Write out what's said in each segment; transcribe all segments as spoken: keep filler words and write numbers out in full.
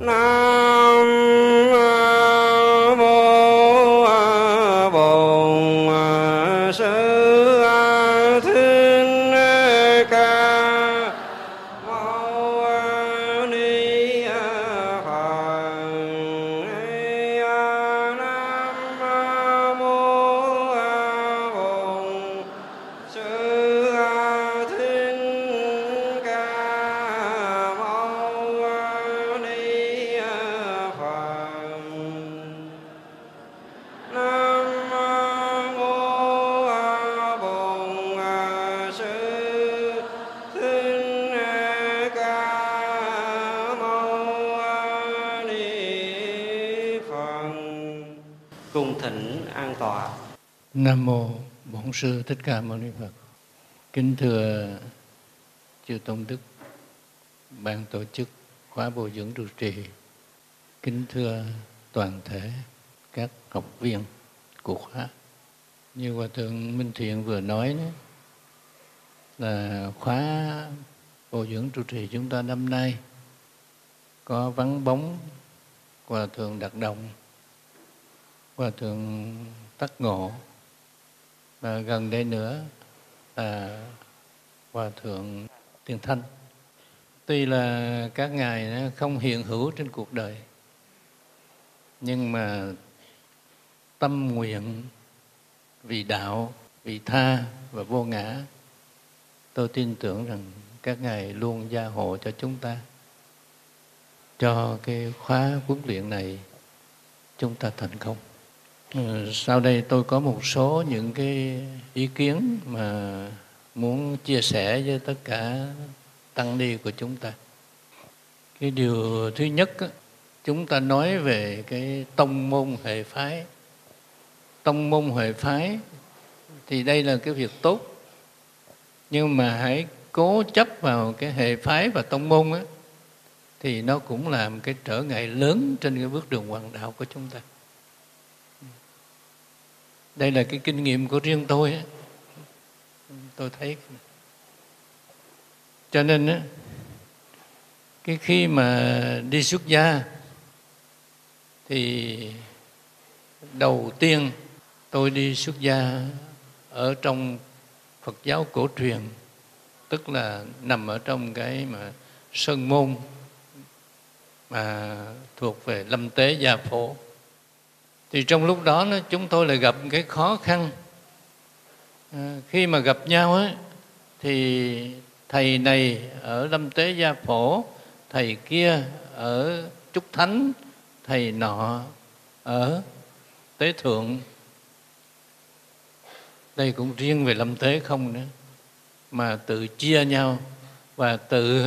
Nam mô Bổn Sư Thích Ca Mâu Ni Phật. Nam mô Bổn Sư Thích Ca Mâu Ni Phật. Nam mô Bổn Sư Thích Ca Mâu Ni Phật. Cung thỉnh an tọa. Nam mô Bổn Sư Thích Ca Mâu Ni Phật. Kính thưa chư tôn đức, ban tổ chức khóa bồi dưỡng trụ trì, kính thưa toàn thể các học viên của khóa. Như Hòa thượng Minh Thiện vừa nói đó, là khóa bồi dưỡng trụ trì chúng ta năm nay có vắng bóng Hòa thượng Đạt Đồng, Hòa thượng Tắc Ngộ, và gần đây nữa là Hòa thượng Tiền Thanh. Tuy là các ngài không hiện hữu trên cuộc đời, nhưng mà tâm nguyện vì đạo, vì tha và vô ngã, tôi tin tưởng rằng các ngài luôn gia hộ cho chúng ta, cho cái khóa huấn luyện này chúng ta thành công. Ừ, sau đây tôi có một số những cái ý kiến mà muốn chia sẻ với tất cả tăng ni của chúng ta. Cái điều thứ nhất, chúng ta nói về cái tông môn hệ phái. Tông môn hệ phái thì đây là cái việc tốt, nhưng mà hãy cố chấp vào cái hệ phái và tông môn á, thì nó cũng làm cái trở ngại lớn trên cái bước đường hoàng đạo của chúng ta. Đây là cái kinh nghiệm của riêng tôi á, tôi thấy. Cho nên á, cái khi mà đi xuất gia thì đầu tiên tôi đi xuất gia ở trong Phật giáo cổ truyền, tức là nằm ở trong cái mà sơn môn mà thuộc về Lâm Tế Gia Phổ. Thì trong lúc đó nó, chúng tôi lại gặp cái khó khăn. À, khi mà gặp nhau á, thì thầy này ở Lâm Tế Gia Phổ, thầy kia ở Trúc Thánh, thầy nọ ở Tế Thượng. Đây cũng riêng về Lâm Tế không nữa, mà tự chia nhau và tự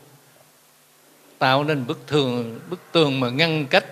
tạo nên bức tường, bức tường mà ngăn cách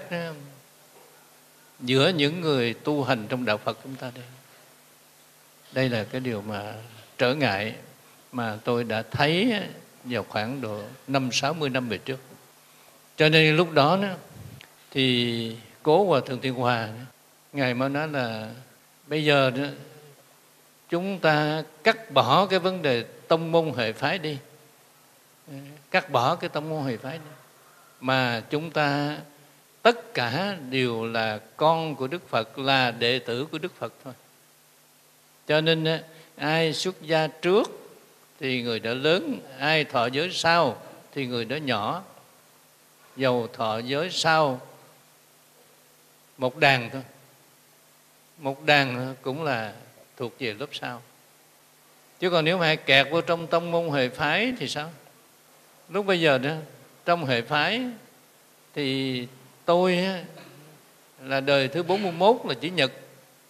giữa những người tu hành trong đạo Phật chúng ta đây. Đây là cái điều mà trở ngại mà tôi đã thấy vào khoảng độ năm sáu mươi năm về trước. Cho nên lúc đó, đó thì cố Hòa thượng Thiên Hòa, ngài mới nói là bây giờ đó, chúng ta cắt bỏ cái vấn đề tông môn hệ phái đi, cắt bỏ cái tông môn hệ phái đi, mà chúng ta tất cả đều là con của Đức Phật, là đệ tử của Đức Phật thôi. Cho nên ai xuất gia trước thì người đó lớn, ai thọ giới sau thì người đó nhỏ. Dầu thọ giới sau một đàn thôi, một đàn cũng là thuộc về lớp sau. Chứ còn nếu mà kẹt vào trong tông môn hệ phái thì sao? Lúc bây giờ đó, trong hệ phái thì tôi là đời thứ bốn mươi mốt là chữ Nhật,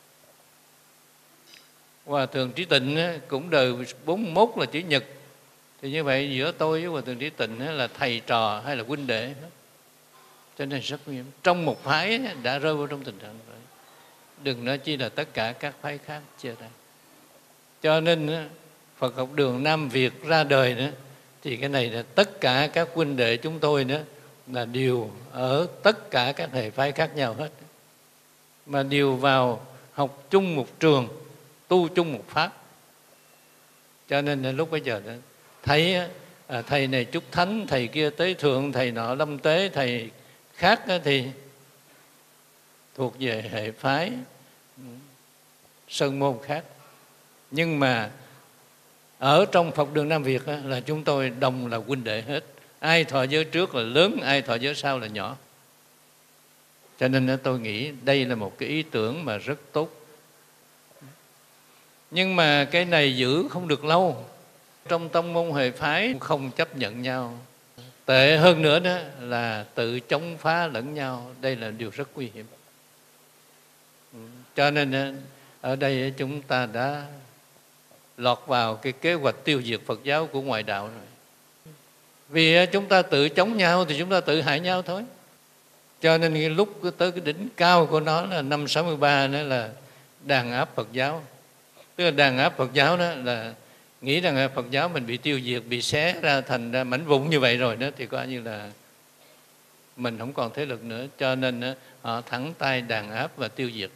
Hòa thượng Trí Tịnh cũng đời bốn mươi mốt là chữ Nhật. Thì như vậy giữa tôi với Hòa thượng Trí Tịnh là thầy trò hay là huynh đệ. Cho nên rất nguy hiểm. Trong một phái đã rơi vào trong tình trạng vậy, đừng nói chi là tất cả các phái khác chia ra. Cho nên Phật học đường Nam Việt ra đời nữa, thì cái này là tất cả các huynh đệ chúng tôi nữa là đều ở tất cả các hệ phái khác nhau hết, mà đều vào học chung một trường, tu chung một pháp. Cho nên lúc bây giờ đó, thấy à, thầy này Trúc Thánh, thầy kia Tế Thượng, thầy nọ Lâm Tế, thầy khác thì thuộc về hệ phái Sơn Môn khác. Nhưng mà ở trong Phật đường Nam Việt là chúng tôi đồng là huynh đệ hết. Ai thọ giới trước là lớn, ai thọ giới sau là nhỏ. Cho nên tôi nghĩ đây là một cái ý tưởng mà rất tốt. Nhưng mà cái này giữ không được lâu. Trong tông môn hệ phái không chấp nhận nhau. Tệ hơn nữa đó là tự chống phá lẫn nhau. Đây là điều rất nguy hiểm. Cho nên ở đây chúng ta đã lọt vào cái kế hoạch tiêu diệt Phật giáo của ngoại đạo rồi. Vì chúng ta tự chống nhau thì chúng ta tự hại nhau thôi. Cho nên cái lúc tới cái đỉnh cao của nó là năm sáu mươi ba đó là đàn áp Phật giáo. Tức là đàn áp Phật giáo đó là nghĩ rằng Phật giáo mình bị tiêu diệt, bị xé ra thành ra mảnh vụn như vậy rồi đó, thì coi như là mình không còn thế lực nữa. Cho nên họ thẳng tay đàn áp và tiêu diệt.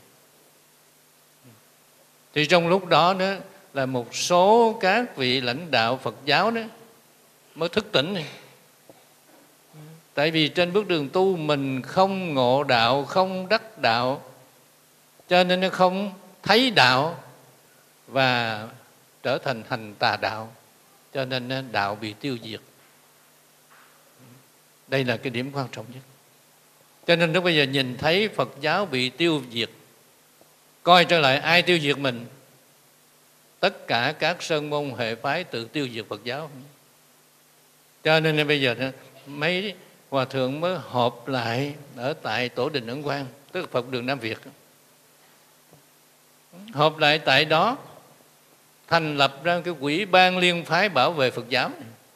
Thì trong lúc đó đó là một số các vị lãnh đạo Phật giáo đó mới thức tỉnh này. Tại vì trên bước đường tu mình không ngộ đạo, không đắc đạo, cho nên nó không thấy đạo và trở thành hành tà đạo, cho nên đạo bị tiêu diệt. Đây là cái điểm quan trọng nhất. Cho nên lúc bây giờ nhìn thấy Phật giáo bị tiêu diệt, coi trở lại ai tiêu diệt mình. Tất cả các sơn môn hệ phái tự tiêu diệt Phật giáo. Cho nên bây giờ mấy hòa thượng mới họp lại ở tại Tổ đình Ấn Quang, tức là Phật đường Nam Việt. Họp lại tại đó, thành lập ra cái quỹ ban liên phái bảo vệ Phật giáo,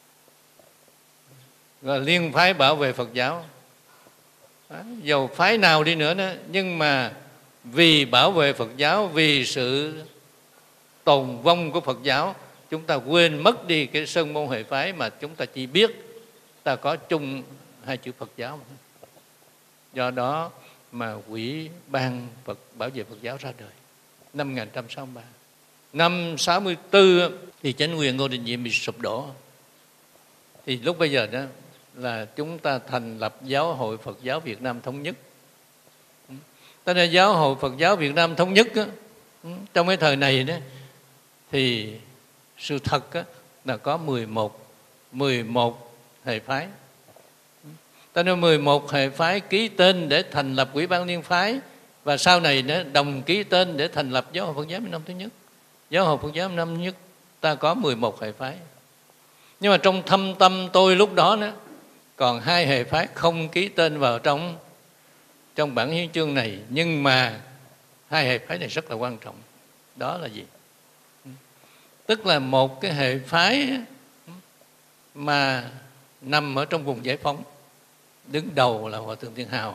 gọi là liên phái bảo vệ Phật giáo. Dầu phái nào đi nữa đó, nhưng mà vì bảo vệ Phật giáo, vì sự tồn vong của Phật giáo, chúng ta quên mất đi cái sơn môn hệ phái, mà chúng ta chỉ biết ta có chung hai chữ Phật giáo. Do đó mà quỹ ban Phật bảo vệ Phật giáo ra đời năm một nghìn chín trăm sáu mươi ba. Năm sáu mươi tư thì chính quyền Ngô Đình Diệm bị sụp đổ. Thì lúc bây giờ đó là chúng ta thành lập Giáo hội Phật giáo Việt Nam Thống nhất. Thế nên Giáo hội Phật giáo Việt Nam Thống nhất đó, trong cái thời này đó, thì sự thật đó, là có mười một hệ phái. Cho nên mười một hệ phái ký tên để thành lập Ủy ban liên phái, và sau này nó đồng ký tên để thành lập Giáo hội Phật giáo Việt Nam Thống nhất. Giáo hội Phật giáo Việt Nam Thống nhất ta có mười một hệ phái. Nhưng mà trong thâm tâm tôi lúc đó, đó còn hai hệ phái không ký tên vào trong trong bản hiến chương này, nhưng mà hai hệ phái này rất là quan trọng. Đó là gì? Tức là một cái hệ phái mà nằm ở trong vùng giải phóng, đứng đầu là Hòa thượng Thiên Hào.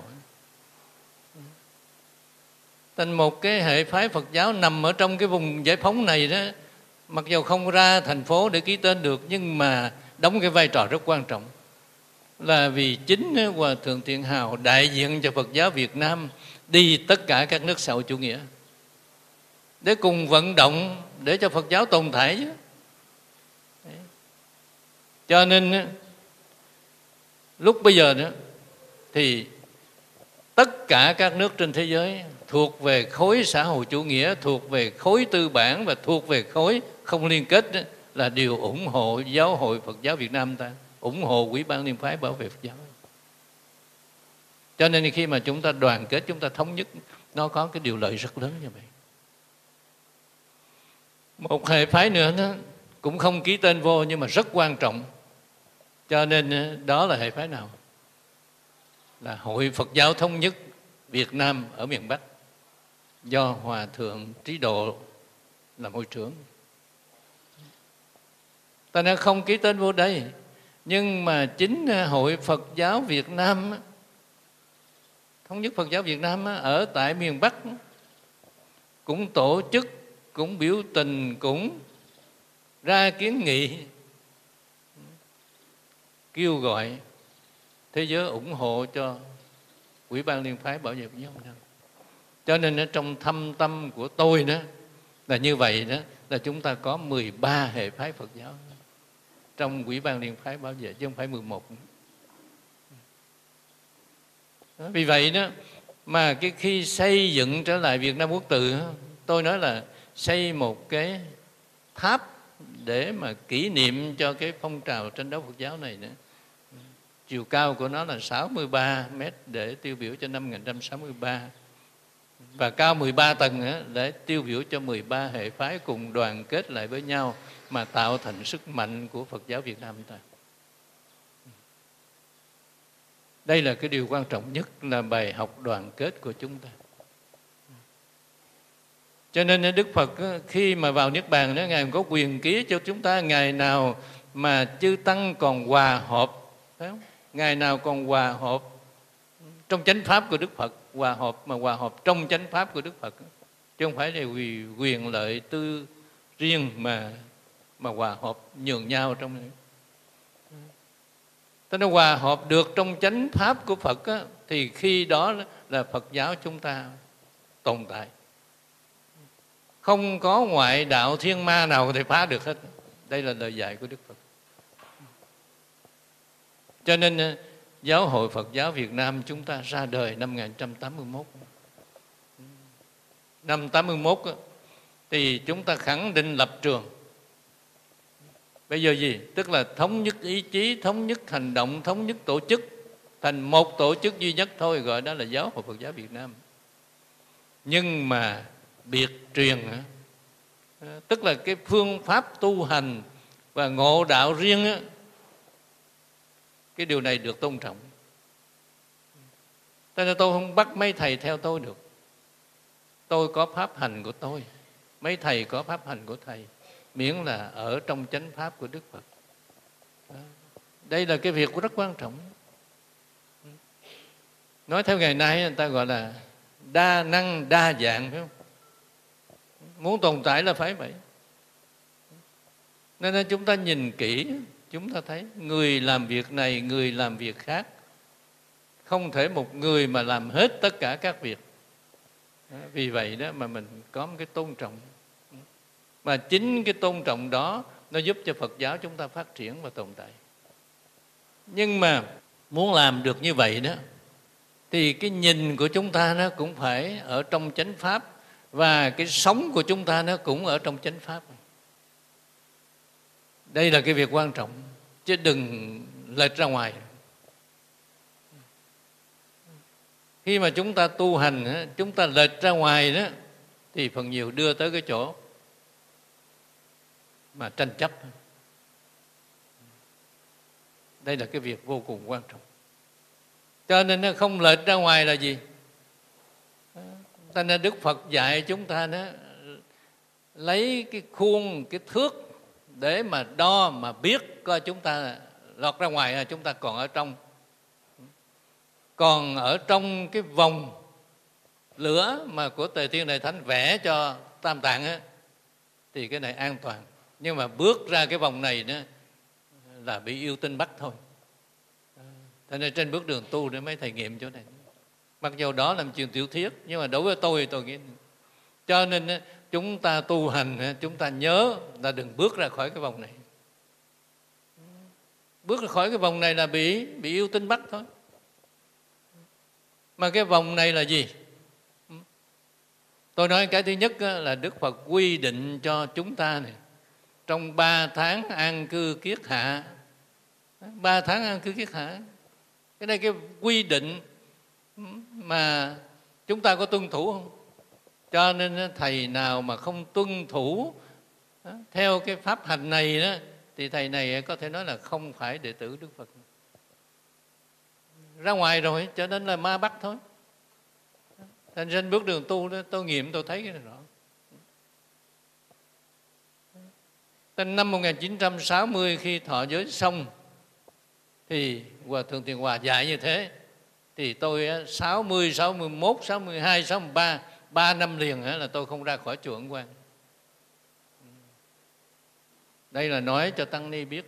Thành một cái hệ phái Phật giáo nằm ở trong cái vùng giải phóng này đó, mặc dù không ra thành phố để ký tên được, nhưng mà đóng cái vai trò rất quan trọng. Là vì chính Hòa thượng Thiên Hào đại diện cho Phật giáo Việt Nam đi tất cả các nước xã hội chủ nghĩa để cùng vận động để cho Phật giáo tồn tại chứ. Cho nên lúc bây giờ đó thì tất cả các nước trên thế giới thuộc về khối xã hội chủ nghĩa, thuộc về khối tư bản và thuộc về khối không liên kết đó, là đều ủng hộ Giáo hội Phật giáo Việt Nam ta, ủng hộ Ủy ban liên phái bảo vệ Phật giáo. Cho nên khi mà chúng ta đoàn kết, chúng ta thống nhất, nó có cái điều lợi rất lớn như vậy. Một hệ phái nữa nó cũng không ký tên vô nhưng mà rất quan trọng. Cho nên đó là hệ phái nào? Là Hội Phật giáo Thống nhất Việt Nam ở miền Bắc, do Hòa thượng Trí Độ làm hội trưởng. Ta đã không ký tên vô đây, nhưng mà chính Hội Phật giáo Việt Nam, Thống nhất Phật giáo Việt Nam ở tại miền Bắc cũng tổ chức, cũng biểu tình, cũng ra kiến nghị, kêu gọi thế giới ủng hộ cho Ủy ban liên phái bảo vệ Phật giáo Việt Nam. Cho nên ở trong thâm tâm của tôi đó là như vậy đó, là chúng ta có mười ba hệ phái Phật giáo trong Ủy ban liên phái bảo vệ, chứ không phải mười một. Vì vậy đó mà cái khi xây dựng trở lại Việt Nam Quốc Tự, tôi nói là xây một cái tháp để mà kỷ niệm cho cái phong trào tranh đấu Phật giáo này nữa. Chiều cao của nó là sáu mươi ba mét để tiêu biểu cho năm một nghìn chín trăm sáu mươi ba, và cao mười ba tầng nữa để tiêu biểu cho mười ba hệ phái cùng đoàn kết lại với nhau mà tạo thành sức mạnh của Phật giáo Việt Nam chúng ta. Đây là cái điều quan trọng nhất, là bài học đoàn kết của chúng ta. Cho nên Đức Phật khi mà vào Niết Bàn đó, Ngài có quyền ký cho chúng ta ngày nào mà chư Tăng còn hòa hợp, phải không? Ngày nào còn hòa hợp trong chánh pháp của Đức Phật, hòa hợp mà hòa hợp trong chánh pháp của Đức Phật, chứ không phải là vì quyền lợi tư riêng mà mà hòa hợp nhường nhau trong này. Thế nó hòa hợp được trong chánh pháp của Phật á, thì khi đó là Phật giáo chúng ta tồn tại. Không có ngoại đạo thiên ma nào có thể phá được hết. Đây là lời dạy của Đức Phật. Cho nên Giáo hội Phật giáo Việt Nam chúng ta ra đời năm một nghìn chín trăm tám mươi mốt. Năm tám mươi mốt thì chúng ta khẳng định lập trường. Bây giờ gì? Tức là thống nhất ý chí, thống nhất hành động, thống nhất tổ chức thành một tổ chức duy nhất thôi, gọi đó là Giáo hội Phật giáo Việt Nam. Nhưng mà biệt truyền, tức là cái phương pháp tu hành và ngộ đạo riêng, cái điều này được tôn trọng. Cho nên tôi không bắt mấy thầy theo tôi được. Tôi có pháp hành của tôi, mấy thầy có pháp hành của thầy, miễn là ở trong chánh pháp của Đức Phật. Đây là cái việc rất quan trọng. Nói theo ngày nay người ta gọi là đa năng đa dạng, phải không? Muốn tồn tại là phải vậy. Nên chúng ta nhìn kỹ, chúng ta thấy người làm việc này, người làm việc khác. Không thể một người mà làm hết tất cả các việc. Vì vậy đó mà mình có một cái tôn trọng. Mà chính cái tôn trọng đó nó giúp cho Phật giáo chúng ta phát triển và tồn tại. Nhưng mà muốn làm được như vậy đó, thì cái nhìn của chúng ta nó cũng phải ở trong chánh pháp, và cái sống của chúng ta nó cũng ở trong chánh pháp. Đây là cái việc quan trọng, chứ đừng lệch ra ngoài. Khi mà chúng ta tu hành, chúng ta lệch ra ngoài đó, thì phần nhiều đưa tới cái chỗ mà tranh chấp. Đây là cái việc vô cùng quan trọng. Cho nên nó không lệch ra ngoài là gì? Cho nên Đức Phật dạy chúng ta đó, lấy cái khuôn, cái thước để mà đo, mà biết coi chúng ta lọt ra ngoài hay chúng ta còn ở trong. Còn ở trong cái vòng lửa mà của Tề Thiên Đại Thánh vẽ cho Tam Tạng á, thì cái này an toàn. Nhưng mà bước ra cái vòng này đó là bị yêu tinh bắt thôi. Thế nên trên bước đường tu để mấy thầy nghiệm chỗ này. Mặc dù đó là chuyện tiểu thiết, nhưng mà đối với tôi tôi nghĩ. Cho nên chúng ta tu hành, chúng ta nhớ là đừng bước ra khỏi cái vòng này. Bước ra khỏi cái vòng này là bị bị yêu tinh bắt thôi. Mà cái vòng này là gì? Tôi nói cái thứ nhất là Đức Phật quy định cho chúng ta này, trong ba tháng an cư kiết hạ. Ba tháng an cư kiết hạ. Cái này cái quy định mà chúng ta có tuân thủ không? Cho nên thầy nào mà không tuân thủ theo cái pháp hành này đó, thì thầy này có thể nói là không phải đệ tử Đức Phật. Ra ngoài rồi, cho nên là ma bắt thôi. Thành trên bước đường tu đó, tôi nghiệm tôi thấy cái này rõ. Đến năm một nghìn chín trăm sáu mươi khi thọ giới xong, thì Hòa Thượng Tiền Hòa dạy như thế. Thì tôi sáu mươi, sáu mươi mốt, sáu mươi hai, sáu mươi ba, ba năm liền là tôi không ra khỏi chùa Ấn Quang. Đây là nói cho Tăng Ni biết.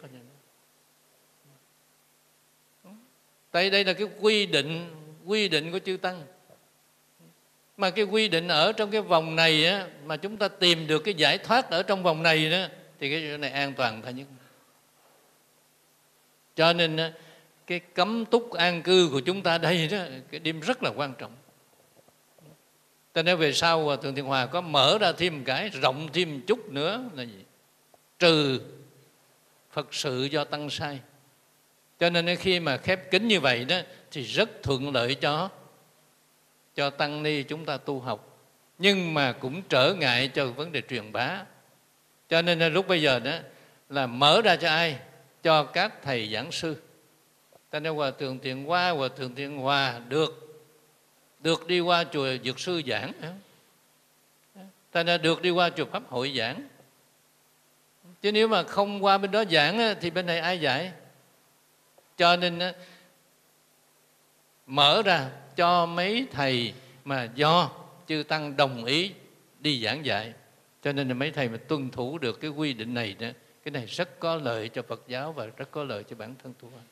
Đây, đây là cái quy định, quy định của chư Tăng. Mà cái quy định ở trong cái vòng này á, mà chúng ta tìm được cái giải thoát ở trong vòng này đó, thì cái chuyện này an toàn thôi nhất. Cho nên cái cấm túc an cư của chúng ta đây đó, cái điểm rất là quan trọng. Cho nên về sau Hòa Thượng Thiện Hòa có mở ra thêm cái, rộng thêm chút nữa là gì? Trừ Phật sự do tăng sai. Cho nên khi mà khép kín như vậy đó thì rất thuận lợi cho cho tăng ni chúng ta tu học, nhưng mà cũng trở ngại cho vấn đề truyền bá. Cho nên là lúc bây giờ đó là mở ra cho ai? Cho các thầy giảng sư. Cho nên Hòa Thượng Thiện Hoa, Hòa Thượng Thiện Hòa được được đi qua chùa Dược Sư giảng, cho nên được đi qua chùa Pháp Hội giảng. Chứ nếu mà không qua bên đó giảng thì bên này ai dạy? Cho nên mở ra cho mấy thầy mà do chư tăng đồng ý đi giảng dạy. Cho nên là mấy thầy mà tuân thủ được cái quy định này đó, cái này rất có lợi cho Phật giáo và rất có lợi cho bản thân tu hành.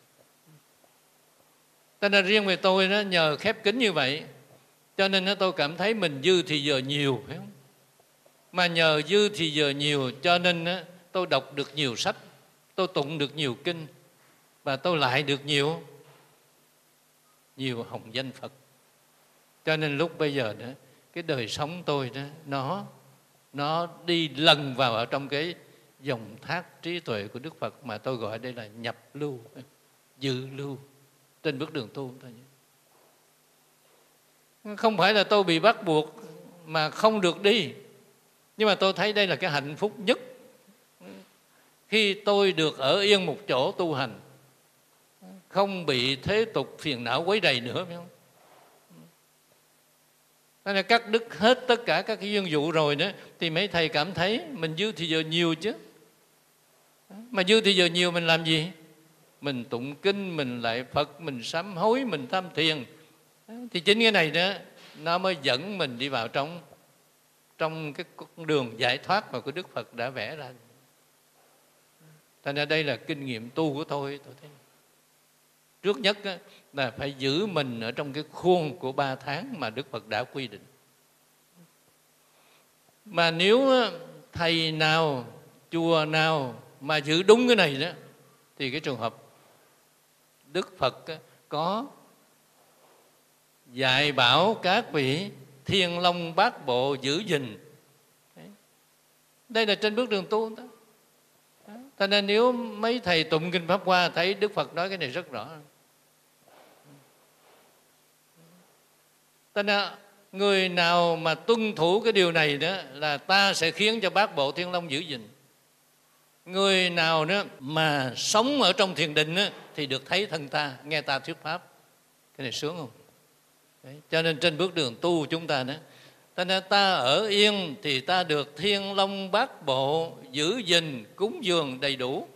Cho nên riêng về tôi đó, nhờ khép kín như vậy, cho nên tôi cảm thấy mình dư thì giờ nhiều, phải không? Mà nhờ dư thì giờ nhiều, cho nên tôi đọc được nhiều sách, tôi tụng được nhiều kinh, và tôi lại được nhiều nhiều hồng danh Phật. Cho nên lúc bây giờ đó, cái đời sống tôi đó, nó nó đi lần vào ở trong cái dòng thác trí tuệ của Đức Phật, mà tôi gọi đây là nhập lưu, dự lưu trên bước đường tu thôi. Không phải là tôi bị bắt buộc mà không được đi, nhưng mà tôi thấy đây là cái hạnh phúc nhất khi tôi được ở yên một chỗ tu hành, không bị thế tục phiền não quấy rầy nữa, phải không? Nên là cắt đứt hết tất cả các cái duyên dụ rồi đó, thì mấy thầy cảm thấy mình dư thì giờ nhiều chứ. Mà dư thì giờ nhiều mình làm gì? Mình tụng kinh, mình lại Phật, mình sám hối, mình tham thiền. Thì chính cái này đó nó mới dẫn mình đi vào trong trong cái con đường giải thoát mà của Đức Phật đã vẽ ra. Thành ra đây là kinh nghiệm tu của tôi. Tôi thấy trước nhất là phải giữ mình ở trong cái khuôn của ba tháng mà Đức Phật đã quy định. Mà nếu thầy nào, chùa nào mà giữ đúng cái này đó, thì cái trường hợp Đức Phật có dạy bảo các vị Thiên Long Bát Bộ giữ gìn. Đây là trên bước đường tu đó. Cho nên nếu mấy thầy tụng kinh Pháp Hoa thấy Đức Phật nói cái này rất rõ. Cho nên người nào mà tuân thủ cái điều này đó là ta sẽ khiến cho Bát Bộ Thiên Long giữ gìn. Người nào đó mà sống ở trong thiền định đó, thì được thấy thân ta, nghe ta thuyết Pháp. Cái này sướng không? Đấy. Cho nên trên bước đường tu chúng ta đó, cho nên ta ở yên thì ta được Thiên Long Bát Bộ giữ gìn cúng dường đầy đủ.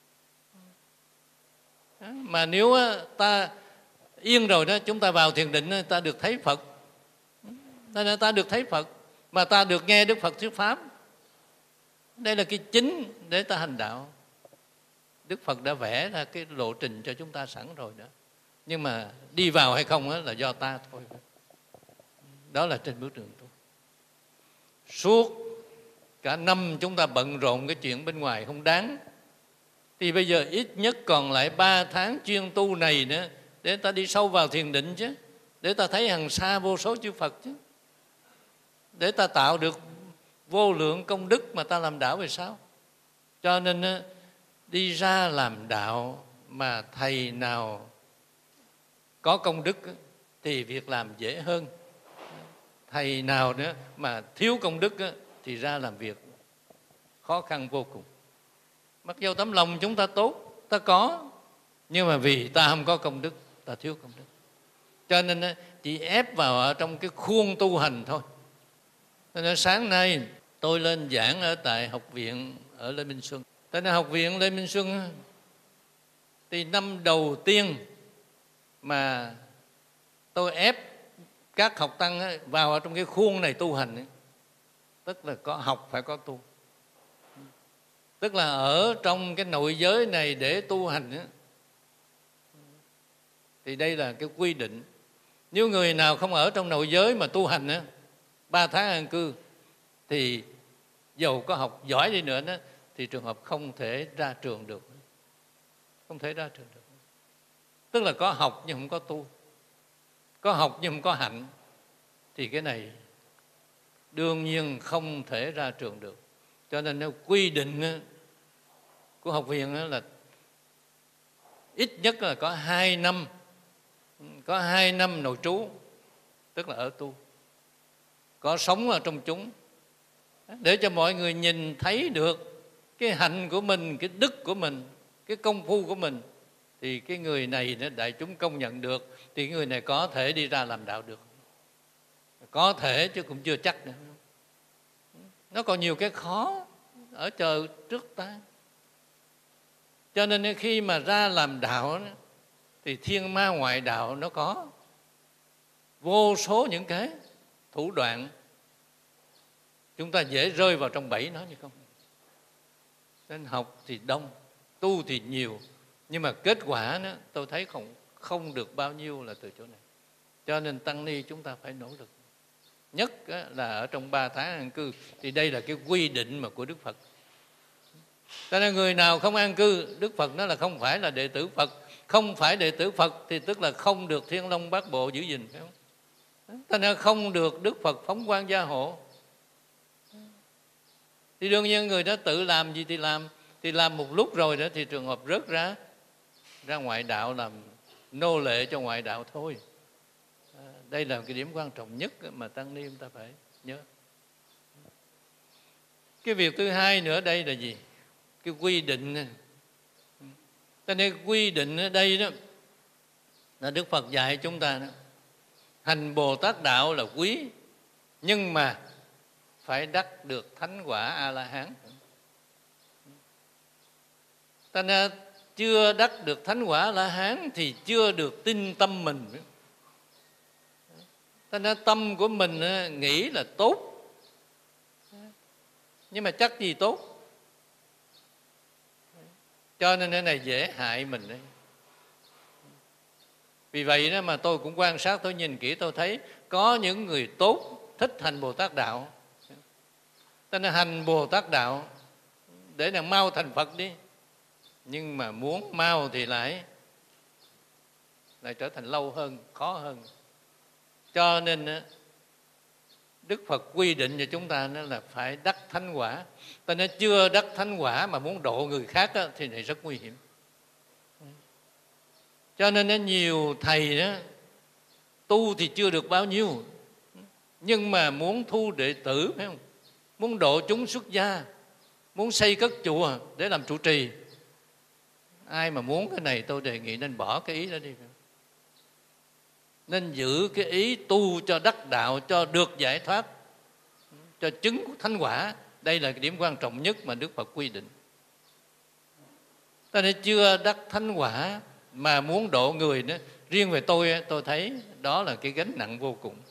Đó. Mà nếu ta yên rồi đó, chúng ta vào thiền định ta được thấy Phật. Cho nên ta được thấy Phật mà ta được nghe Đức Phật thuyết Pháp. Đây là cái chính để ta hành đạo. Đức Phật đã vẽ ra cái lộ trình cho chúng ta sẵn rồi đó. Nhưng mà đi vào hay không là do ta thôi. Đó là trên bước đường tu. Suốt cả năm chúng ta bận rộn cái chuyện bên ngoài không đáng, thì bây giờ ít nhất còn lại ba tháng chuyên tu này nữa, để ta đi sâu vào thiền định chứ, để ta thấy hằng xa vô số chư Phật chứ, để ta tạo được vô lượng công đức mà ta làm đạo về sau. Cho nên đi ra làm đạo mà thầy nào có công đức thì việc làm dễ hơn. Thầy nào nữa mà thiếu công đức thì ra làm việc khó khăn vô cùng. Mặc dù tấm lòng chúng ta tốt, ta có, nhưng mà vì ta không có công đức, ta thiếu công đức. Cho nên chỉ ép vào ở trong cái khuôn tu hành thôi. Cho nên sáng nay tôi lên giảng ở tại học viện ở Lê Minh Xuân. Cho nên học viện Lê Minh Xuân thì năm đầu tiên mà tôi ép các học tăng vào ở trong cái khuôn này tu hành ấy, tức là có học phải có tu, tức là ở trong cái nội giới này để tu hành ấy, thì đây là cái quy định. Nếu người nào không ở trong nội giới mà tu hành ấy, ba tháng an cư, thì dầu có học giỏi đi nữa đó, thì trường hợp không thể ra trường được, không thể ra trường được. Tức là có học nhưng không có tu, có học nhưng không có hạnh, thì cái này đương nhiên không thể ra trường được. Cho nên nếu quy định của học viện là ít nhất là có hai năm, có hai năm nội trú, tức là ở tu, có sống ở trong chúng, để cho mọi người nhìn thấy được cái hạnh của mình, cái đức của mình, cái công phu của mình, thì cái người này đại chúng công nhận được, thì cái người này có thể đi ra làm đạo được. Có thể chứ cũng chưa chắc nữa. Nó còn nhiều cái khó ở chờ trước ta. Cho nên khi mà ra làm đạo thì thiên ma ngoại đạo nó có vô số những cái thủ đoạn, chúng ta dễ rơi vào trong bẫy nó như không. Nên học thì đông, tu thì nhiều, nhưng mà kết quả đó, tôi thấy không, không được bao nhiêu là từ chỗ này. Cho nên tăng ni chúng ta phải nỗ lực. Nhất là ở trong ba tháng an cư, thì đây là cái quy định mà của Đức Phật. Cho nên người nào không an cư, Đức Phật nói là không phải là đệ tử Phật. Không phải đệ tử Phật thì tức là không được Thiên Long Bát Bộ giữ gìn, phải không? Cho nên không được Đức Phật phóng quang gia hộ. Thì đương nhiên người đó tự làm gì thì làm, thì làm một lúc rồi đó thì trường hợp rớt ra ra ngoại đạo, làm nô lệ cho ngoại đạo thôi. Đây là cái điểm quan trọng nhất mà tăng ni chúng ta phải nhớ. Cái việc thứ hai nữa đây là gì? Cái quy định. Cho nên quy định ở đây đó là Đức Phật dạy chúng ta đó, hành Bồ Tát đạo là quý, nhưng mà phải đắc được thánh quả A-la-hán. Ta nên chưa đắc được thánh quả A-la-hán thì chưa được tin tâm mình. Ta nên tâm của mình nghĩ là tốt, nhưng mà chắc gì tốt. Cho nên cái này dễ hại mình đấy. Vì vậy đó mà tôi cũng quan sát, tôi nhìn kỹ, tôi thấy có những người tốt thích hành Bồ Tát đạo. Ta nên hành Bồ Tát đạo để là mau thành Phật đi, nhưng mà muốn mau thì lại lại trở thành lâu hơn, khó hơn. Cho nên Đức Phật quy định cho chúng ta là phải đắc thánh quả. Ta nói chưa đắc thánh quả mà muốn độ người khác đó, thì này rất nguy hiểm. Cho nên nhiều thầy đó, tu thì chưa được bao nhiêu, nhưng mà muốn thu đệ tử, phải không? Muốn độ chúng xuất gia, muốn xây cất chùa để làm trụ trì. Ai mà muốn cái này tôi đề nghị nên bỏ cái ý đó đi. Nên giữ cái ý tu cho đắc đạo, cho được giải thoát, cho chứng thánh quả. Đây là cái điểm quan trọng nhất mà Đức Phật quy định. Ta nên chưa đắc thánh quả mà muốn độ người nữa. Riêng về tôi, tôi thấy đó là cái gánh nặng vô cùng.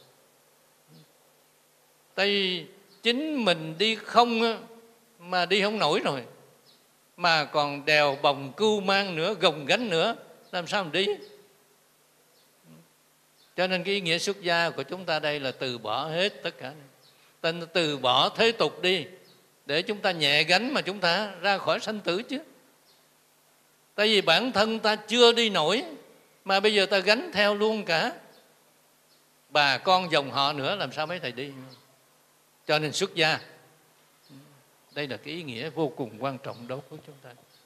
Tại vì chính mình đi không mà đi không nổi rồi, mà còn đèo bồng cưu mang nữa, gồng gánh nữa, làm sao mà đi? Cho nên cái ý nghĩa xuất gia của chúng ta đây là từ bỏ hết tất cả. Tên từ bỏ thế tục đi, để chúng ta nhẹ gánh mà chúng ta ra khỏi sanh tử chứ. Tại vì bản thân ta chưa đi nổi, mà bây giờ ta gánh theo luôn cả bà con dòng họ nữa, làm sao mấy thầy đi? Cho nên xuất gia, đây là cái ý nghĩa vô cùng quan trọng đối với chúng ta.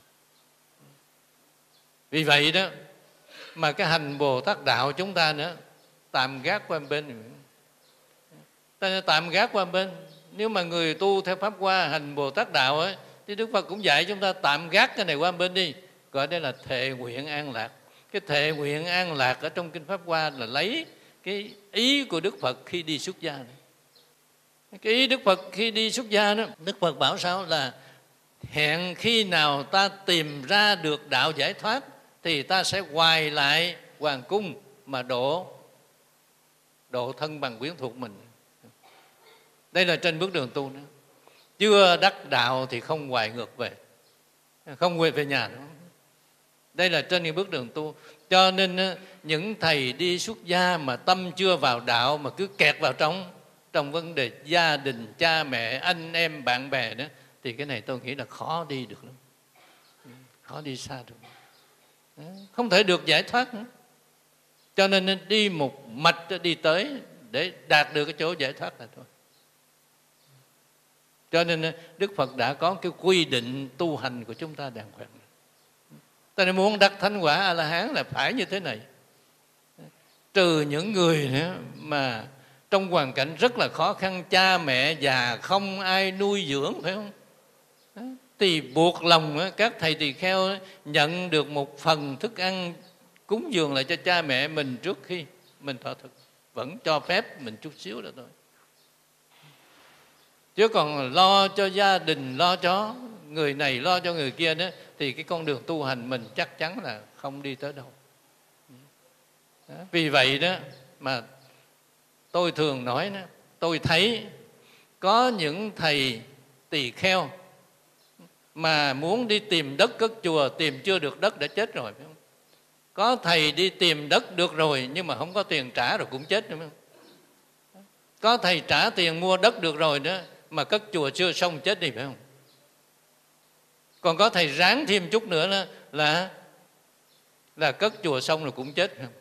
Vì vậy đó mà cái hành Bồ Tát đạo chúng ta nữa tạm gác qua bên. Ta tạm gác qua bên. Nếu mà người tu theo pháp qua hành Bồ Tát đạo ấy, thì Đức Phật cũng dạy chúng ta tạm gác cái này qua bên đi, gọi đây là thệ nguyện an lạc. Cái thệ nguyện an lạc ở trong kinh pháp hoa là lấy cái ý của Đức Phật khi đi xuất gia này. Cái ý Đức Phật khi đi xuất gia đó, Đức Phật bảo sao là hẹn khi nào ta tìm ra được đạo giải thoát thì ta sẽ hoài lại hoàng cung mà độ độ thân bằng quyến thuộc mình. Đây là trên bước đường tu nữa. Chưa đắc đạo thì không hoài ngược về, không quay về nhà nữa. Đây là trên cái bước đường tu. Cho nên những thầy đi xuất gia mà tâm chưa vào đạo, mà cứ kẹt vào trong trong vấn đề gia đình, cha mẹ, anh em, bạn bè đó, thì cái này tôi nghĩ là khó đi được lắm, khó đi xa được. không thể được giải thoát nữa. Cho nên nên đi một mạch đi tới để đạt được cái chỗ giải thoát là thôi. Cho nên Đức Phật đã có cái quy định tu hành của chúng ta đàng hoàng. Ta nên muốn đắc thánh quả A-la-hán là phải như thế này. Trừ những người nữa mà trong hoàn cảnh rất là khó khăn, cha mẹ già không ai nuôi dưỡng, phải không? Thì buộc lòng các thầy tỳ kheo nhận được một phần thức ăn cúng dường lại cho cha mẹ mình trước khi mình thọ thực. Vẫn cho phép mình chút xíu đó thôi. Chứ còn lo cho gia đình, lo cho người này, lo cho người kia đó, thì cái con đường tu hành mình chắc chắn là không đi tới đâu. Đó, vì vậy đó mà tôi thường nói đó, tôi thấy có những thầy tỳ kheo mà muốn đi tìm đất cất chùa, tìm chưa được đất đã chết rồi, phải không? Có thầy đi tìm đất được rồi nhưng mà không có tiền trả rồi cũng chết, đúng không? Có thầy trả tiền mua đất được rồi đó mà cất chùa chưa xong chết đi, phải không? Còn có thầy ráng thêm chút nữa là là, là cất chùa xong rồi cũng chết, phải không?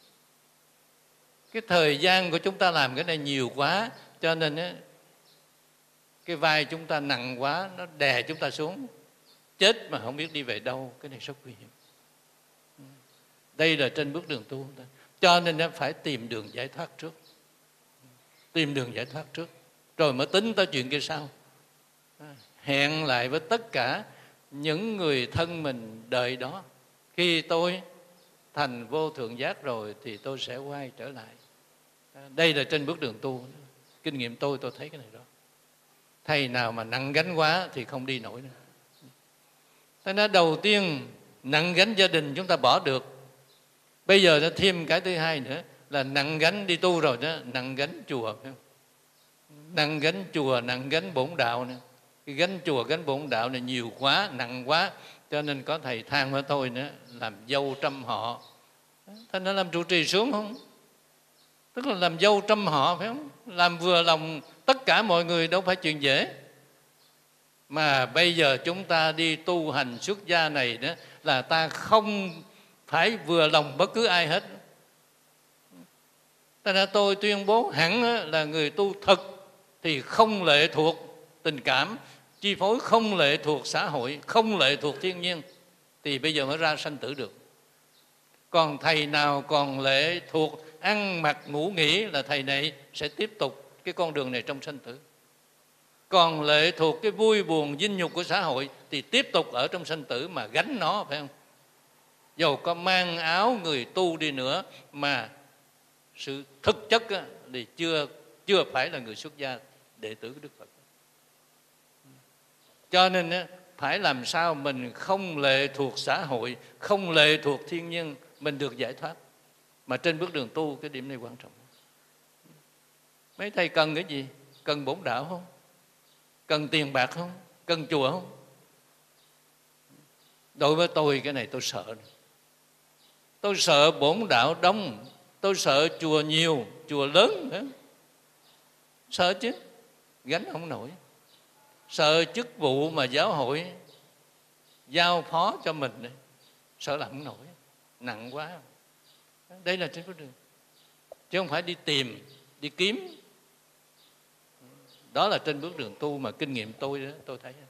Cái thời gian của chúng ta làm cái này nhiều quá, cho nên á, cái vai chúng ta nặng quá, nó đè chúng ta xuống, chết mà không biết đi về đâu. Cái này rất nguy hiểm. Đây là trên bước đường tu. Cho nên nó phải tìm đường giải thoát trước. Tìm đường giải thoát trước, rồi mới tính tới chuyện kia sau. Hẹn lại với tất cả những người thân mình đời đó. Khi tôi thành vô thượng giác rồi thì tôi sẽ quay trở lại. Đây là trên bước đường tu. Kinh nghiệm tôi, tôi thấy cái này đó. Thầy nào mà nặng gánh quá thì không đi nổi nữa. Thế nên đầu tiên nặng gánh gia đình chúng ta bỏ được. Bây giờ nó thêm cái thứ hai nữa là nặng gánh đi tu rồi đó, nặng gánh chùa, phải không? Nặng gánh chùa, nặng gánh bổn đạo nữa. Cái gánh chùa, gánh bổn đạo này nhiều quá, nặng quá, cho nên có thầy than với tôi nữa, làm dâu trăm họ. Thế nó làm trụ trì xuống không? Tức là làm dâu trăm họ, phải không? Làm vừa lòng tất cả mọi người đâu phải chuyện dễ. Mà bây giờ chúng ta đi tu hành xuất gia này đó là ta không phải vừa lòng bất cứ ai hết. Thế nên tôi tuyên bố hẳn là người tu thực thì không lệ thuộc tình cảm chi phối, không lệ thuộc xã hội, không lệ thuộc thiên nhiên, thì bây giờ mới ra sanh tử được. Còn thầy nào còn lệ thuộc ăn mặc ngủ nghỉ là thầy này sẽ tiếp tục cái con đường này trong sanh tử. Còn lệ thuộc cái vui buồn dinh nhục của xã hội thì tiếp tục ở trong sanh tử mà gánh nó, phải không? Dầu có mang áo người tu đi nữa mà sự thực chất thì chưa, chưa phải là người xuất gia đệ tử của Đức Phật. Cho nên phải làm sao mình không lệ thuộc xã hội, không lệ thuộc thiên nhiên, mình được giải thoát. Mà trên bước đường tu cái điểm này quan trọng. Mấy thầy cần cái gì? Cần bổn đạo không? Cần tiền bạc không? Cần chùa không? Đối với tôi cái này tôi sợ. Tôi sợ bổn đạo đông, tôi sợ chùa nhiều, chùa lớn nữa. Sợ chứ, gánh không nổi. Sợ chức vụ mà giáo hội giao phó cho mình, sợ làm không nổi, nặng quá. Đây là trên bước đường, chứ không phải đi tìm, đi kiếm. Đó là trên bước đường tu mà kinh nghiệm tôi đó, tôi thấy.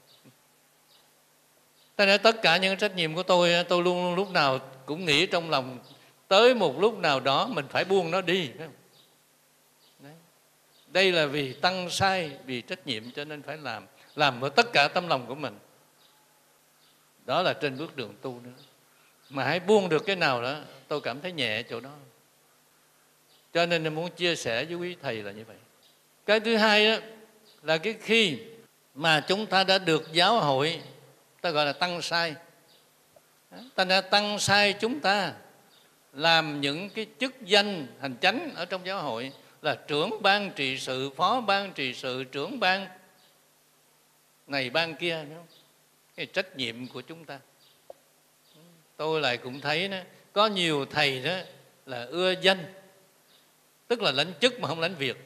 Thế nên tất cả những trách nhiệm của tôi, tôi luôn luôn lúc nào cũng nghĩ trong lòng tới một lúc nào đó mình phải buông nó đi. Phải không? Đấy. Đây là vì tăng sai, vì trách nhiệm cho nên phải làm, làm với tất cả tâm lòng của mình. Đó là trên bước đường tu nữa. Mà hãy buông được cái nào đó, tôi cảm thấy nhẹ chỗ đó. Cho nên muốn chia sẻ với quý thầy là như vậy. Cái thứ hai đó là cái khi mà chúng ta đã được giáo hội, ta gọi là tăng sai. Ta đã tăng sai chúng ta làm những cái chức danh hành chánh ở trong giáo hội là trưởng ban trị sự, phó ban trị sự, trưởng ban này ban kia, đúng không? Cái trách nhiệm của chúng ta. Tôi lại cũng thấy đó, có nhiều thầy đó là ưa danh, tức là lãnh chức mà không lãnh việc.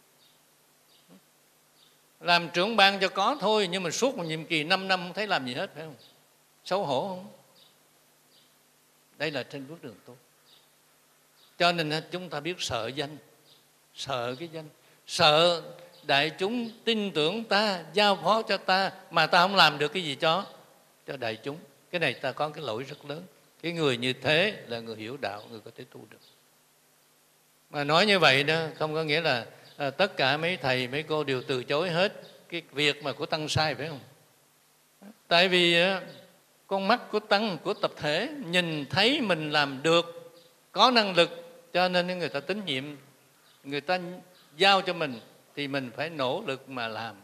Làm trưởng ban cho có thôi, nhưng mà suốt một nhiệm kỳ năm năm không thấy làm gì hết, phải không? Xấu hổ không? Đây là trên bước đường tu. Cho nên chúng ta biết sợ danh, sợ cái danh, sợ đại chúng tin tưởng ta, giao phó cho ta mà ta không làm được cái gì cho cho đại chúng. Cái này ta có cái lỗi rất lớn. Cái người như thế là người hiểu đạo, người có thể tu được. Mà nói như vậy đó không có nghĩa là à, tất cả mấy thầy mấy cô đều từ chối hết cái việc mà của tăng sai, phải không? Tại vì à, con mắt của tăng, của tập thể nhìn thấy mình làm được, có năng lực, cho nên người ta tín nhiệm, người ta giao cho mình thì mình phải nỗ lực mà làm.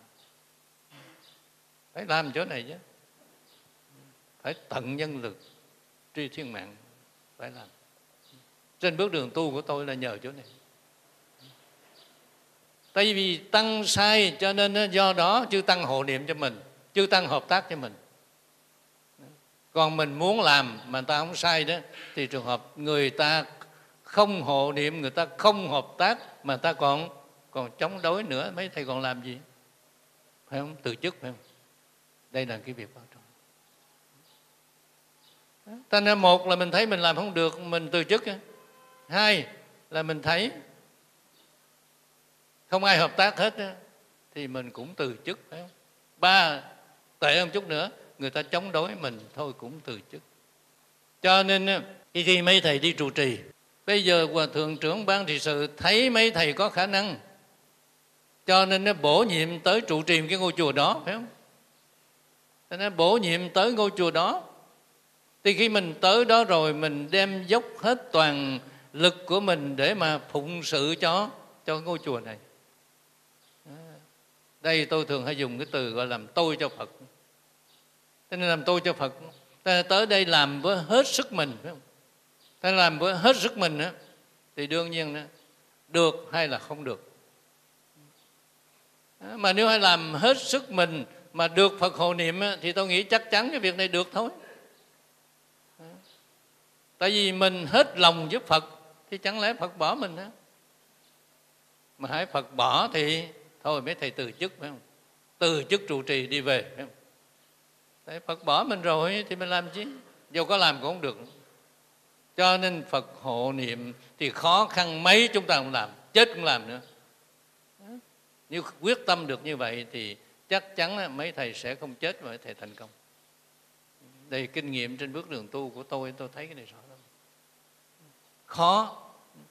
Phải làm chỗ này chứ, phải tận nhân lực tri thiên mạng, phải làm. Trên bước đường tu của tôi là nhờ chỗ này. Tại vì tăng sai cho nên do đó chư tăng hộ niệm cho mình, chư tăng hợp tác cho mình. Còn mình muốn làm mà ta không sai đó thì trường hợp người ta không hộ niệm, người ta không hợp tác mà ta còn còn chống đối nữa, mấy thầy còn làm gì? Phải không? Từ chức, phải không? Đây là cái việc quan trọng. Ta nên một là mình thấy mình làm không được, mình từ chức. Hai là mình thấy không ai hợp tác hết thì mình cũng từ chức, phải không? Ba, tệ hơn chút nữa, người ta chống đối mình thôi cũng từ chức. Cho nên khi, khi mấy thầy đi trụ trì, bây giờ Hòa Thượng trưởng ban trị sự thấy mấy thầy có khả năng, cho nên nó bổ nhiệm tới trụ trì cái ngôi chùa đó, phải không? Cho nên bổ nhiệm tới ngôi chùa đó. Thì khi mình tới đó rồi, mình đem dốc hết toàn lực của mình để mà phụng sự cho cho ngôi chùa này. Đây tôi thường hay dùng cái từ gọi làm tôi cho Phật. Cho nên làm tôi cho Phật, ta tới đây làm với hết sức mình, phải không? Ta làm với hết sức mình đó, thì đương nhiên đó, được hay là không được. Mà nếu hay làm hết sức mình mà được Phật hộ niệm thì tôi nghĩ chắc chắn cái việc này được thôi. Tại vì mình hết lòng giúp Phật thì chẳng lẽ Phật bỏ mình đó. Mà hãy Phật bỏ thì thôi mấy thầy từ chức, phải không? Từ chức trụ trì đi về, phải không? Tại Phật bỏ mình rồi thì mình làm chi? Dù có làm cũng không được. Cho nên Phật hộ niệm thì khó khăn mấy chúng ta cũng làm, chết cũng làm nữa. Nếu quyết tâm được như vậy thì chắc chắn mấy thầy sẽ không chết mà mấy thầy thành công. Đây kinh nghiệm trên bước đường tu của tôi, tôi thấy cái này rõ lắm. Khó,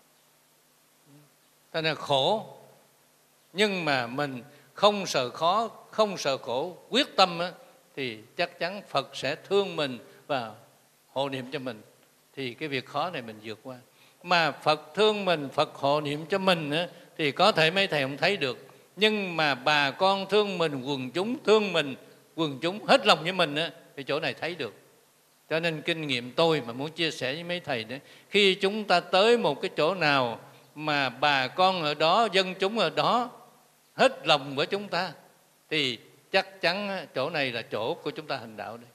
ta là khổ, nhưng mà mình không sợ khó, không sợ khổ, quyết tâm á, thì chắc chắn Phật sẽ thương mình và hộ niệm cho mình. Thì cái việc khó này mình vượt qua. Mà Phật thương mình, Phật hộ niệm cho mình á, thì có thể mấy thầy không thấy được. Nhưng mà bà con thương mình, quần chúng thương mình, quần chúng hết lòng với mình á, thì chỗ này thấy được. Cho nên kinh nghiệm tôi mà muốn chia sẻ với mấy thầy đấy, khi chúng ta tới một cái chỗ nào mà bà con ở đó, dân chúng ở đó hết lòng với chúng ta, thì chắc chắn chỗ này là chỗ của chúng ta hành đạo đây.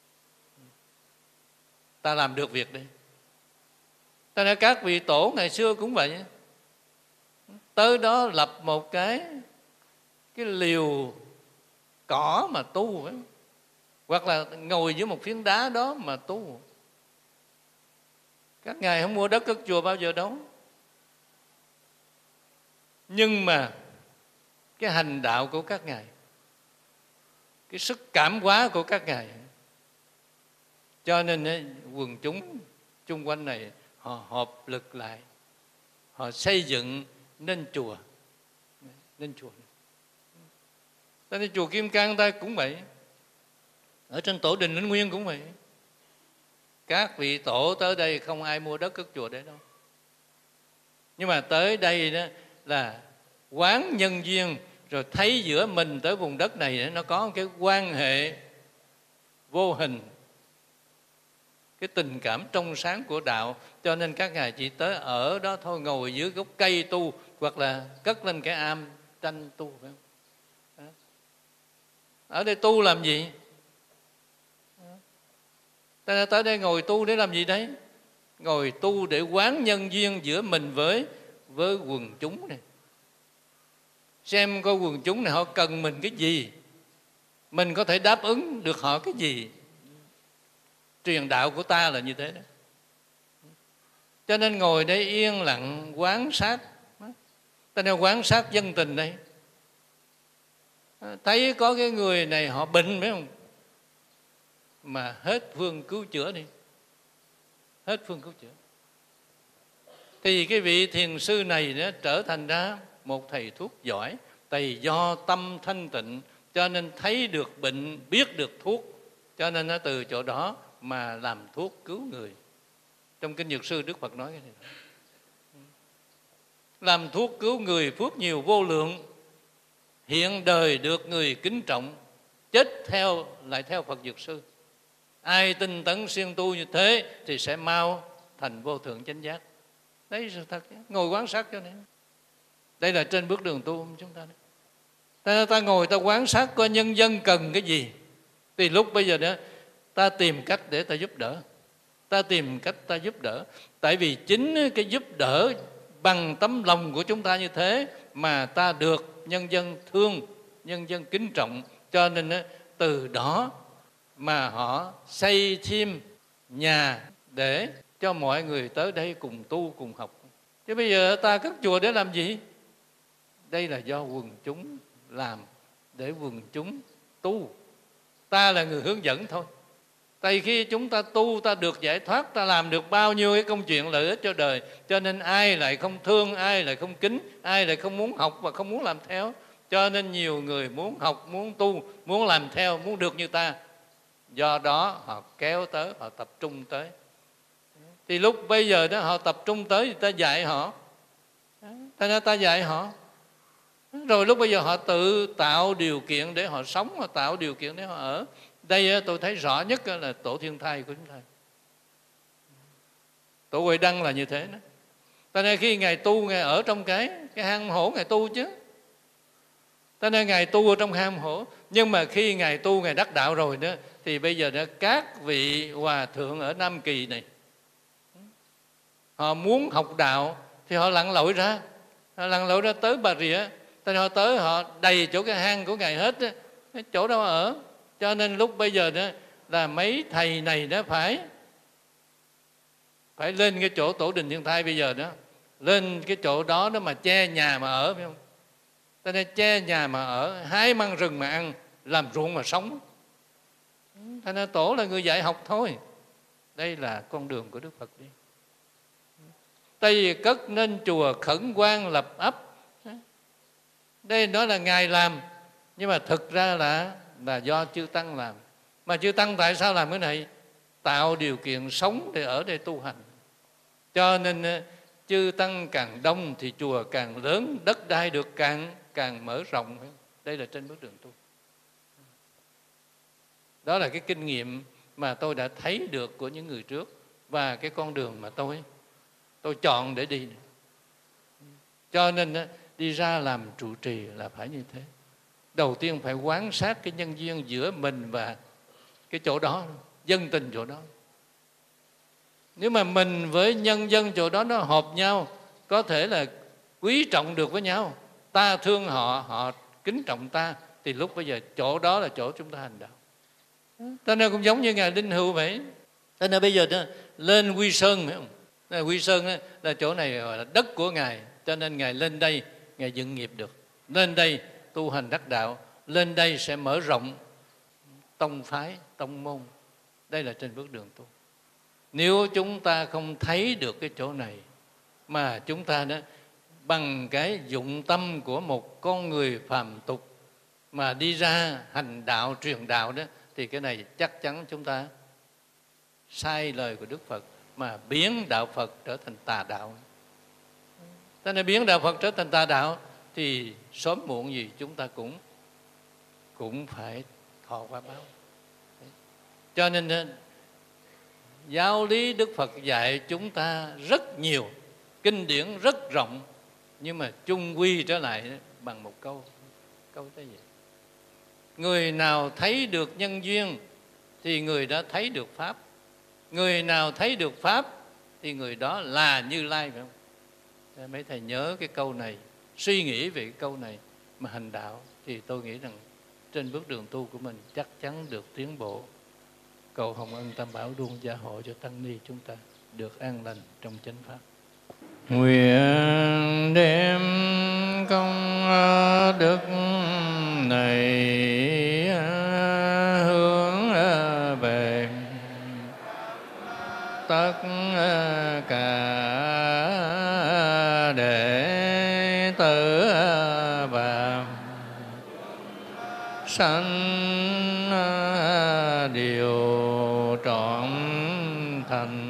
Ta làm được việc đây. Ta nói các vị tổ ngày xưa cũng vậy. Tới đó lập một cái cái liều cỏ mà tu, phải không? Hoặc là ngồi dưới một phiến đá đó mà tu. Các ngài không mua đất cất chùa bao giờ đâu. Nhưng mà cái hành đạo của các ngài, cái sức cảm hóa của các ngài, cho nên quần chúng chung quanh này họ hợp lực lại, họ xây dựng nên chùa, nên chùa. Cho nên chùa Kim Cang ta cũng vậy, ở trên tổ đình Linh Nguyên cũng vậy. Các vị tổ tới đây không ai mua đất cất chùa để đâu. Nhưng mà tới đây đó là quán nhân duyên, rồi thấy giữa mình tới vùng đất này nó có một cái quan hệ vô hình, cái tình cảm trong sáng của đạo. Cho nên các ngài chỉ tới ở đó thôi, ngồi dưới gốc cây tu, hoặc là cất lên cái am tranh tu, phải không? Đó. Ở đây tu làm gì? Ta tới đây ngồi tu để làm gì đấy? Ngồi tu để quán nhân duyên giữa mình với với quần chúng này. Xem coi quần chúng này họ cần mình cái gì, mình có thể đáp ứng được họ cái gì. Truyền đạo của ta là như thế đó. Cho nên ngồi đây yên lặng quán sát. Ta nên quán sát dân tình đây. Thấy có cái người này họ bệnh phải không? Mà hết phương cứu chữa đi. Hết phương cứu chữa. Thì cái vị thiền sư này nó trở thành ra một thầy thuốc giỏi. Tại do tâm thanh tịnh cho nên thấy được bệnh, biết được thuốc. Cho nên nó từ chỗ đó mà làm thuốc cứu người. Trong Kinh Dược Sư Đức Phật nói cái này. Làm thuốc cứu người phước nhiều vô lượng, hiện đời được người kính trọng, chết theo lại theo Phật Dược Sư. Ai tinh tấn siêng tu như thế thì sẽ mau thành vô thượng chánh giác. Đấy là sự thật. Ngồi quán sát cho nên đây là trên bước đường tu của chúng ta. Ta, ta ngồi ta quán sát coi nhân dân cần cái gì. Thì lúc bây giờ đó ta tìm cách để ta giúp đỡ. Ta tìm cách ta giúp đỡ. Tại vì chính cái giúp đỡ bằng tấm lòng của chúng ta như thế mà ta được nhân dân thương, nhân dân kính trọng. Cho nên từ đó mà họ xây thêm nhà để cho mọi người tới đây cùng tu, cùng học. Chứ bây giờ ta cất chùa để làm gì? Đây là do quần chúng làm, để quần chúng tu. Ta là người hướng dẫn thôi. Tại khi chúng ta tu, ta được giải thoát, ta làm được bao nhiêu cái công chuyện lợi ích cho đời. Cho nên ai lại không thương, ai lại không kính, ai lại không muốn học và không muốn làm theo. Cho nên nhiều người muốn học, muốn tu, muốn làm theo, muốn được như ta. Do đó họ kéo tới, họ tập trung tới. Thì lúc bây giờ đó họ tập trung tới thì ta dạy họ. Ta nói ta dạy họ. Rồi lúc bây giờ họ tự tạo điều kiện để họ sống, họ tạo điều kiện để họ ở. Đây tôi thấy rõ nhất là tổ Thiên Thai của chúng ta. Tổ Huệ Đăng là như thế đó. Ta nên khi Ngài tu, Ngài ở trong cái, cái hang hổ Ngài tu chứ. Ta nên Ngài tu ở trong hang hổ. Nhưng mà khi Ngài tu, Ngài đắc đạo rồi đó, thì bây giờ đó các vị hòa thượng ở Nam Kỳ này, họ muốn học đạo thì họ lặn lội ra. Họ lặn lội ra tới Bà Rịa. Ta nên họ tới họ đầy chỗ cái hang của Ngài hết đó. Chỗ đâu ở. Cho nên lúc bây giờ đó là mấy thầy này đó phải phải lên cái chỗ Tổ Đình Thiên Thai bây giờ đó, lên cái chỗ đó đó mà che nhà mà ở, phải không? Ta nên che nhà mà ở, hái măng rừng mà ăn, làm ruộng mà sống. Ta nên Tổ là người dạy học thôi. Đây là con đường của Đức Phật đi. Tại vì cất nên chùa khẩn quan lập ấp. Đây nói là Ngài làm, nhưng mà thực ra là là do chư Tăng làm. Mà chư Tăng tại sao làm cái này? Tạo điều kiện sống để ở đây tu hành. Cho nên chư Tăng càng đông thì chùa càng lớn, đất đai được càng càng mở rộng. Đây là trên bước đường tu. Đó là cái kinh nghiệm mà tôi đã thấy được của những người trước, và cái con đường mà tôi tôi chọn để đi. Cho nên đi ra làm trụ trì là phải như thế. Đầu tiên phải quan sát cái nhân duyên giữa mình và cái chỗ đó, dân tình chỗ đó. Nếu mà mình với nhân dân chỗ đó nó hợp nhau, có thể là quý trọng được với nhau, ta thương họ, họ kính trọng ta, thì lúc bây giờ chỗ đó là chỗ chúng ta hành đạo. Cho nên cũng giống như Ngài Linh Hữu vậy. Cho nên bây giờ đó, lên Quy Sơn, phải không? Quy Sơn đó, là chỗ này là đất của Ngài. Cho nên Ngài lên đây, Ngài dựng nghiệp được. Lên đây tu hành đắc đạo, lên đây sẽ mở rộng tông phái, tông môn. Đây là trên bước đường tu. Nếu chúng ta không thấy được cái chỗ này, mà chúng ta đó bằng cái dụng tâm của một con người phàm tục mà đi ra hành đạo, truyền đạo đó, thì cái này chắc chắn chúng ta sai lời của Đức Phật mà biến đạo Phật trở thành tà đạo. Thế nên biến đạo Phật trở thành tà đạo thì sớm muộn gì chúng ta cũng cũng phải thọ quả báo. Cho nên giáo lý Đức Phật dạy chúng ta rất nhiều, kinh điển rất rộng, nhưng mà chung quy trở lại bằng một câu, câu thế vậy. Người nào thấy được nhân duyên thì người đó thấy được Pháp. Người nào thấy được Pháp thì người đó là Như Lai, phải không? Mấy thầy nhớ cái câu này, suy nghĩ về cái câu này mà hành đạo, thì tôi nghĩ rằng trên bước đường tu của mình chắc chắn được tiến bộ. Cầu Hồng Ân Tam Bảo luôn gia hộ cho tăng ni chúng ta. được an lành trong chánh pháp. Nguyện đem công đức này hướng về tất cả đệ tử và sanh đều trọn thành